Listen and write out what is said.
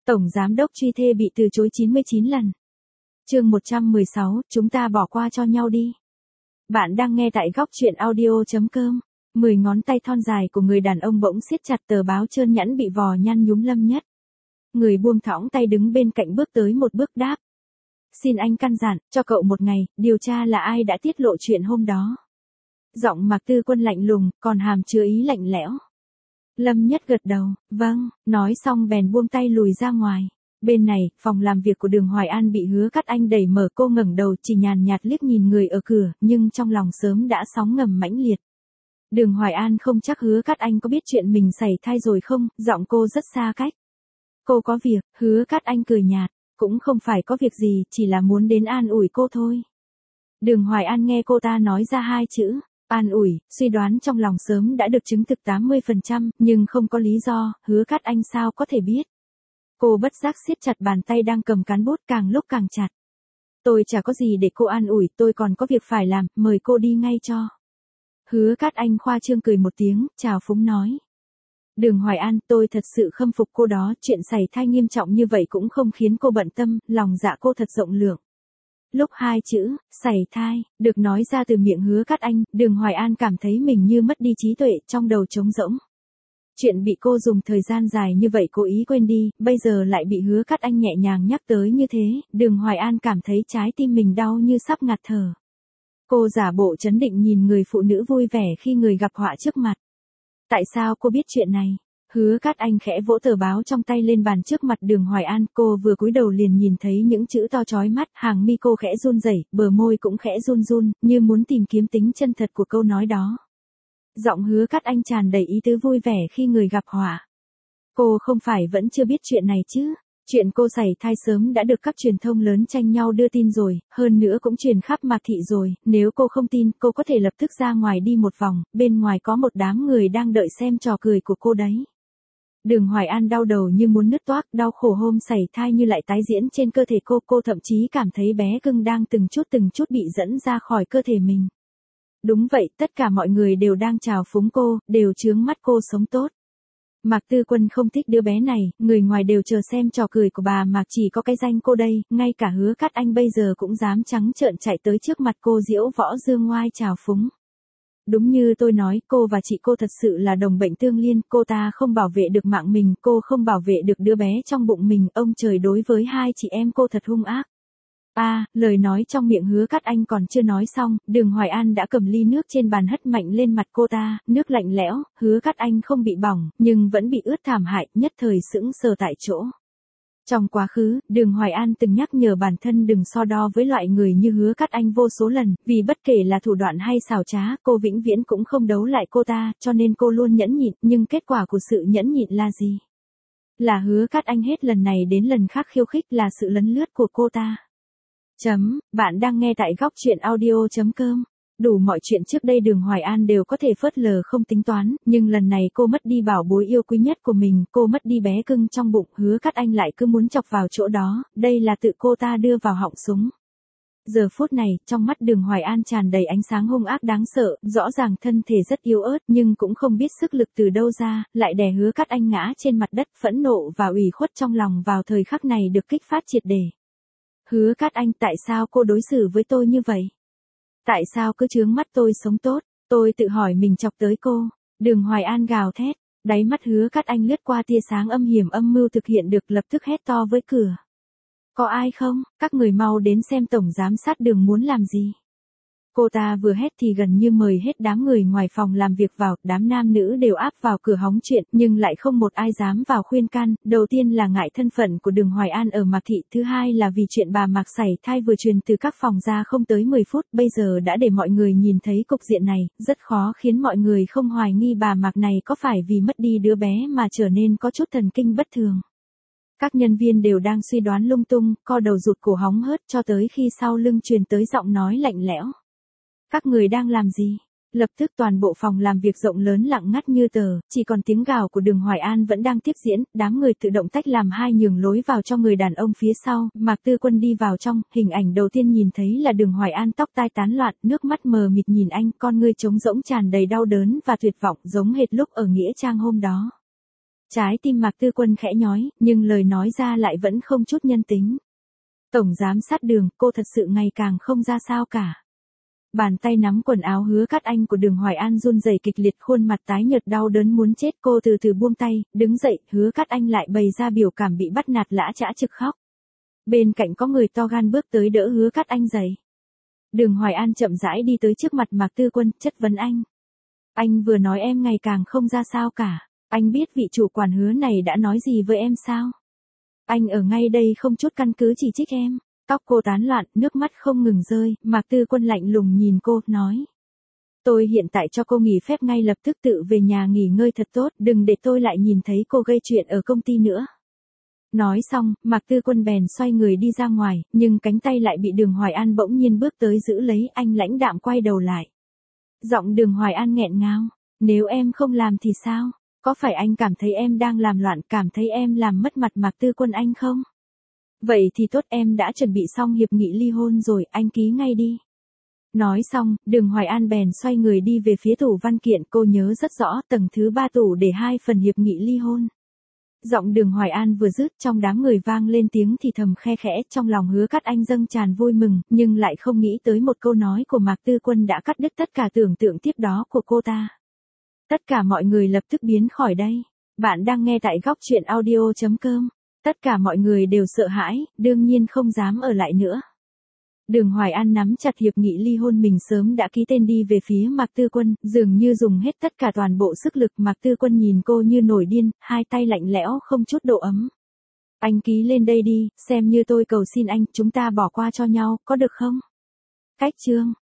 Tổng giám đốc truy thê bị từ chối 99 lần. Chương 116, chúng ta bỏ qua cho nhau đi. Bạn đang nghe tại góc truyện audio.com. 10 ngón tay thon dài của người đàn ông bỗng siết chặt tờ báo trơn nhẵn bị vò nhăn nhúm Lâm Nhất. Người buông thõng tay đứng bên cạnh bước tới một bước đáp. Xin anh căn dặn, cho cậu một ngày, điều tra là ai đã tiết lộ chuyện hôm đó. Giọng Mạc Tư Quân lạnh lùng, còn hàm chứa ý lạnh lẽo. Lâm Nhất gật đầu, vâng, nói xong bèn buông tay lùi ra ngoài. Bên này, phòng làm việc của Đường Hoài An bị Hứa Cát Anh đẩy mở, cô ngẩng đầu chỉ nhàn nhạt liếc nhìn người ở cửa, nhưng trong lòng sớm đã sóng ngầm mãnh liệt. Đường Hoài An không chắc Hứa Cát Anh có biết chuyện mình sảy thai rồi không, giọng cô rất xa cách. Cô có việc, Hứa Cát Anh cười nhạt, cũng không phải có việc gì, chỉ là muốn đến an ủi cô thôi. Đường Hoài An nghe cô ta nói ra hai chữ, an ủi, suy đoán trong lòng sớm đã được chứng thực 80%, nhưng không có lý do, Hứa Cát Anh sao có thể biết. Cô bất giác siết chặt bàn tay đang cầm cán bút càng lúc càng chặt. Tôi chả có gì để cô an ủi, tôi còn có việc phải làm, mời cô đi ngay cho. Hứa Cát Anh khoa trương cười một tiếng, chào phúng nói. Đường Hoài An, tôi thật sự khâm phục cô đó, chuyện sảy thai nghiêm trọng như vậy cũng không khiến cô bận tâm, lòng dạ cô thật rộng lượng. Lúc hai chữ, sảy thai, được nói ra từ miệng Hứa Cát Anh, Đường Hoài An cảm thấy mình như mất đi trí tuệ, trong đầu trống rỗng. Chuyện bị cô dùng thời gian dài như vậy cố ý quên đi, bây giờ lại bị Hứa Cát Anh nhẹ nhàng nhắc tới như thế, Đường Hoài An cảm thấy trái tim mình đau như sắp ngạt thở. Cô giả bộ trấn định nhìn người phụ nữ vui vẻ khi người gặp họa trước mặt. Tại sao cô biết chuyện này? Hứa Cát Anh khẽ vỗ tờ báo trong tay lên bàn trước mặt Đường Hoài An, cô vừa cúi đầu liền nhìn thấy những chữ to chói mắt, hàng mi cô khẽ run rẩy, bờ môi cũng khẽ run run, như muốn tìm kiếm tính chân thật của câu nói đó. Giọng Hứa Cát Anh tràn đầy ý tứ vui vẻ khi người gặp họa. Cô không phải vẫn chưa biết chuyện này chứ? Chuyện cô sảy thai sớm đã được các truyền thông lớn tranh nhau đưa tin rồi, hơn nữa cũng truyền khắp Mạc Thị rồi, nếu cô không tin, cô có thể lập tức ra ngoài đi một vòng, bên ngoài có một đám người đang đợi xem trò cười của cô đấy. Đường Hoài An đau đầu như muốn nứt toác, đau khổ hôm sảy thai như lại tái diễn trên cơ thể cô thậm chí cảm thấy bé cưng đang từng chút bị dẫn ra khỏi cơ thể mình. Đúng vậy, tất cả mọi người đều đang chào phúng cô, đều chướng mắt cô sống tốt. Mạc Tư Quân không thích đứa bé này, người ngoài đều chờ xem trò cười của bà Mạc, chỉ có cái danh cô đây, ngay cả Hứa Cát Anh bây giờ cũng dám trắng trợn chạy tới trước mặt cô diễu võ dương ngoai chào phúng. Đúng như tôi nói, cô và chị cô thật sự là đồng bệnh tương liên, cô ta không bảo vệ được mạng mình, cô không bảo vệ được đứa bé trong bụng mình, ông trời đối với hai chị em cô thật hung ác. Lời nói trong miệng Hứa Cát Anh còn chưa nói xong, Đường Hoài An đã cầm ly nước trên bàn hất mạnh lên mặt cô ta, nước lạnh lẽo, Hứa Cát Anh không bị bỏng, nhưng vẫn bị ướt thảm hại, nhất thời sững sờ tại chỗ. Trong quá khứ, Đường Hoài An từng nhắc nhở bản thân đừng so đo với loại người như Hứa Cát Anh vô số lần, vì bất kể là thủ đoạn hay xảo trá, cô vĩnh viễn cũng không đấu lại cô ta, cho nên cô luôn nhẫn nhịn, nhưng kết quả của sự nhẫn nhịn là gì? Là Hứa Cát Anh hết lần này đến lần khác khiêu khích, là sự lấn lướt của cô ta. Bạn đang nghe tại góc truyện audio.com. Đủ mọi chuyện trước đây Đường Hoài An đều có thể phớt lờ không tính toán, nhưng lần này cô mất đi bảo bối yêu quý nhất của mình, cô mất đi bé cưng trong bụng, Hứa Cát Anh lại cứ muốn chọc vào chỗ đó, đây là tự cô ta đưa vào họng súng. Giờ phút này, trong mắt Đường Hoài An tràn đầy ánh sáng hung ác đáng sợ, rõ ràng thân thể rất yếu ớt nhưng cũng không biết sức lực từ đâu ra, lại đè Hứa Cát Anh ngã trên mặt đất, phẫn nộ và ủy khuất trong lòng vào thời khắc này được kích phát triệt để. Hứa Cát Anh, tại sao cô đối xử với tôi như vậy? Tại sao cứ chướng mắt tôi sống tốt? Tôi tự hỏi mình chọc tới cô. Đường Hoài An gào thét, đáy mắt Hứa Cát Anh lướt qua tia sáng âm hiểm, âm mưu thực hiện được, lập tức hét to với cửa. Có ai không? Các người mau đến xem tổng giám sát Đường muốn làm gì. Cô ta vừa hét thì gần như mời hết đám người ngoài phòng làm việc vào, đám nam nữ đều áp vào cửa hóng chuyện, nhưng lại không một ai dám vào khuyên can, đầu tiên là ngại thân phận của Đường Hoài An ở Mạc Thị, thứ hai là vì chuyện bà Mạc sảy thai vừa truyền từ các phòng ra không tới 10 phút, bây giờ đã để mọi người nhìn thấy cục diện này, rất khó khiến mọi người không hoài nghi bà Mạc này có phải vì mất đi đứa bé mà trở nên có chút thần kinh bất thường. Các nhân viên đều đang suy đoán lung tung, co đầu rụt cổ hóng hớt cho tới khi sau lưng truyền tới giọng nói lạnh lẽo. Các người đang làm gì? Lập tức toàn bộ phòng làm việc rộng lớn lặng ngắt như tờ, chỉ còn tiếng gào của Đường Hoài An vẫn đang tiếp diễn, đám người tự động tách làm hai nhường lối vào cho người đàn ông phía sau, Mạc Tư Quân đi vào trong, hình ảnh đầu tiên nhìn thấy là Đường Hoài An tóc tai tán loạn, nước mắt mờ mịt nhìn anh, con ngươi trống rỗng tràn đầy đau đớn và tuyệt vọng giống hệt lúc ở nghĩa trang hôm đó. Trái tim Mạc Tư Quân khẽ nhói, nhưng lời nói ra lại vẫn không chút nhân tính. Tổng giám sát Đường, cô thật sự ngày càng không ra sao cả. Bàn tay nắm quần áo Hứa Cát Anh của Đường Hoài An run rẩy kịch liệt, khuôn mặt tái nhợt đau đớn muốn chết. Cô từ từ buông tay, đứng dậy, Hứa Cát Anh lại bày ra biểu cảm bị bắt nạt lã chã trực khóc. Bên cạnh có người to gan bước tới đỡ Hứa Cát Anh dậy. Đường Hoài An chậm rãi đi tới trước mặt Mạc Tư Quân, chất vấn anh. Anh vừa nói em ngày càng không ra sao cả. Anh biết vị chủ quản Hứa này đã nói gì với em sao? Anh ở ngay đây không chút căn cứ chỉ trích em. Tóc cô tán loạn, nước mắt không ngừng rơi, Mạc Tư Quân lạnh lùng nhìn cô, nói. Tôi hiện tại cho cô nghỉ phép ngay lập tức, tự về nhà nghỉ ngơi thật tốt, đừng để tôi lại nhìn thấy cô gây chuyện ở công ty nữa. Nói xong, Mạc Tư Quân bèn xoay người đi ra ngoài, nhưng cánh tay lại bị Đường Hoài An bỗng nhiên bước tới giữ lấy. Anh lãnh đạm quay đầu lại. Giọng Đường Hoài An nghẹn ngào. Nếu em không làm thì sao? Có phải anh cảm thấy em đang làm loạn, cảm thấy em làm mất mặt Mạc Tư Quân anh không? Vậy thì tốt, em đã chuẩn bị xong hiệp nghị ly hôn rồi, anh ký ngay đi. Nói xong, Đường Hoài An bèn xoay người đi về phía tủ văn kiện. Cô nhớ rất rõ, tầng thứ 3 tủ để 2 phần hiệp nghị ly hôn. Giọng Đường Hoài An vừa dứt, trong đám người vang lên tiếng thì thầm khe khẽ. Trong lòng Hứa Cát Anh dâng tràn vui mừng, nhưng lại không nghĩ tới một câu nói của Mạc Tư Quân đã cắt đứt tất cả tưởng tượng tiếp đó của cô ta. Tất cả mọi người lập tức biến khỏi đây. Bạn đang nghe tại góc truyện audio.com. Tất cả mọi người đều sợ hãi, đương nhiên không dám ở lại nữa. Đường Hoài An nắm chặt hiệp nghị ly hôn mình sớm đã ký tên đi về phía Mạc Tư Quân, dường như dùng hết tất cả toàn bộ sức lực. Mạc Tư Quân nhìn cô như nổi điên, hai tay lạnh lẽo không chút độ ấm. Anh ký lên đây đi, xem như tôi cầu xin anh, chúng ta bỏ qua cho nhau, có được không? Cách chương